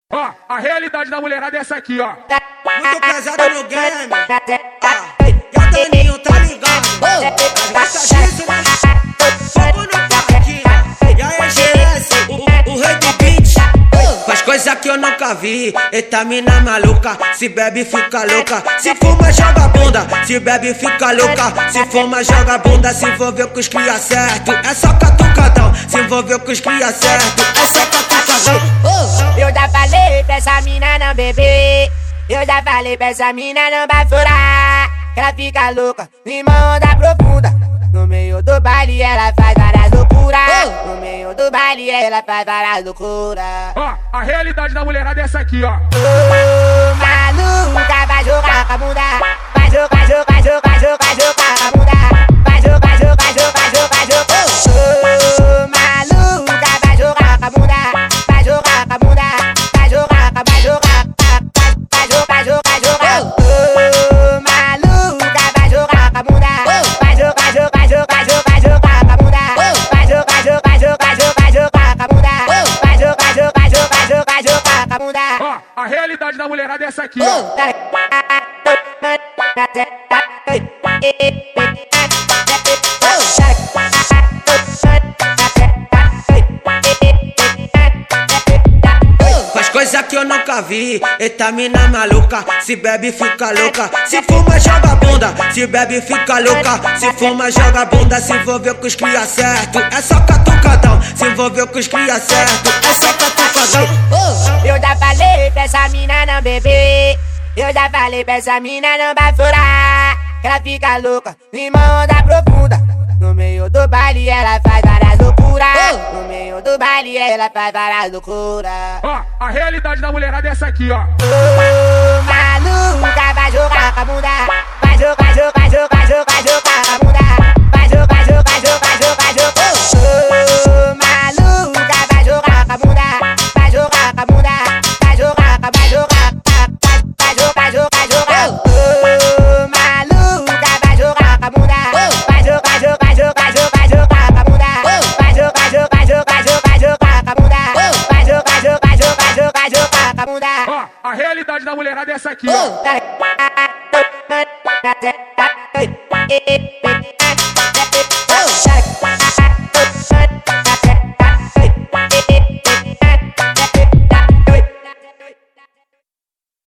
Ó, a realidade da mulherada é essa aqui, ó. Muito pesado no game. E o Daninho tá ligado. Gosta disso, né? Fogo no parque. E aí, GS, o rei do beat. Faz coisa que eu nunca vi. Eita mina maluca. Se bebe, fica louca. Se fuma, joga bunda. Se bebe, fica louca. Se fuma, joga bunda. Se envolveu com os cria certo. É só catucadão. Se envolveu com os cria certo. É só catucadão. Eu já falei pra essa mina não beber. Eu já falei pra essa mina não bafurar. Que ela fica louca, em onda profunda. No meio do baile ela faz várias loucuras. No meio do baile ela faz várias loucuras. Ó, a realidade da mulherada é essa aqui, ó. Ô, maluca, vai jogar com a bunda. Vai jogar, jogar, jogar, jogar, jogar com a bunda. Vai jogar, jogar, jogar, jogar, jogar. Ô, maluca, vai jogar com a bunda. Vai jogar com a bunda. Vai jogar, vai jogar. Vai jogar, jogar, jogar. Ô, maluca, vai jogar com a bunda. Vai jogar, jogar, jogar, jogar, jogar com a bunda. Vai jogar, jogar, jogar, jogar, jogar com a bunda. Vai jogar, jogar, jogar, jogar, jogar com a bunda. Ó, a realidade da mulherada é essa aqui, ó. Faz coisa que eu nunca vi. Eita mina maluca. Se bebe, fica louca. Se fuma, joga bunda. Se bebe, fica louca. Se fuma, joga bunda. Se envolveu com os cria certo. É só catucadão. Se envolveu com os cria certo. É só catucadão. Eu já falei pra essa mina não beber. Eu já falei pra essa mina não bafurar. Que ela fica louca, em onda profunda. No meio do baile ela faz várias loucuras. No meio do baile ela faz várias loucuras. Ó, a realidade da mulherada é essa aqui, ó. Ô, maluca, vai jogar com a bunda. Vai jogar, jogar, jogar, jogar, jogar com a bunda. Vai jogar, jogar, jogar, jogar, jogar. Ô, maluca, vai jogar com a bunda. Vai jogar com a bunda. Vai jogar, vai jogar. Vai jogar, jogar, jogar. Ô, maluca, vai jogar com a bunda. Vai jogar, jogar, jogar, jogar, jogar com a bunda. Vai jogar, jogar, jogar, jogar, jogar com a bunda. Vai jogar, jogar, jogar, jogar, jogar com a bunda. Ó, a realidade da mulherada é essa aqui, ó. Oh,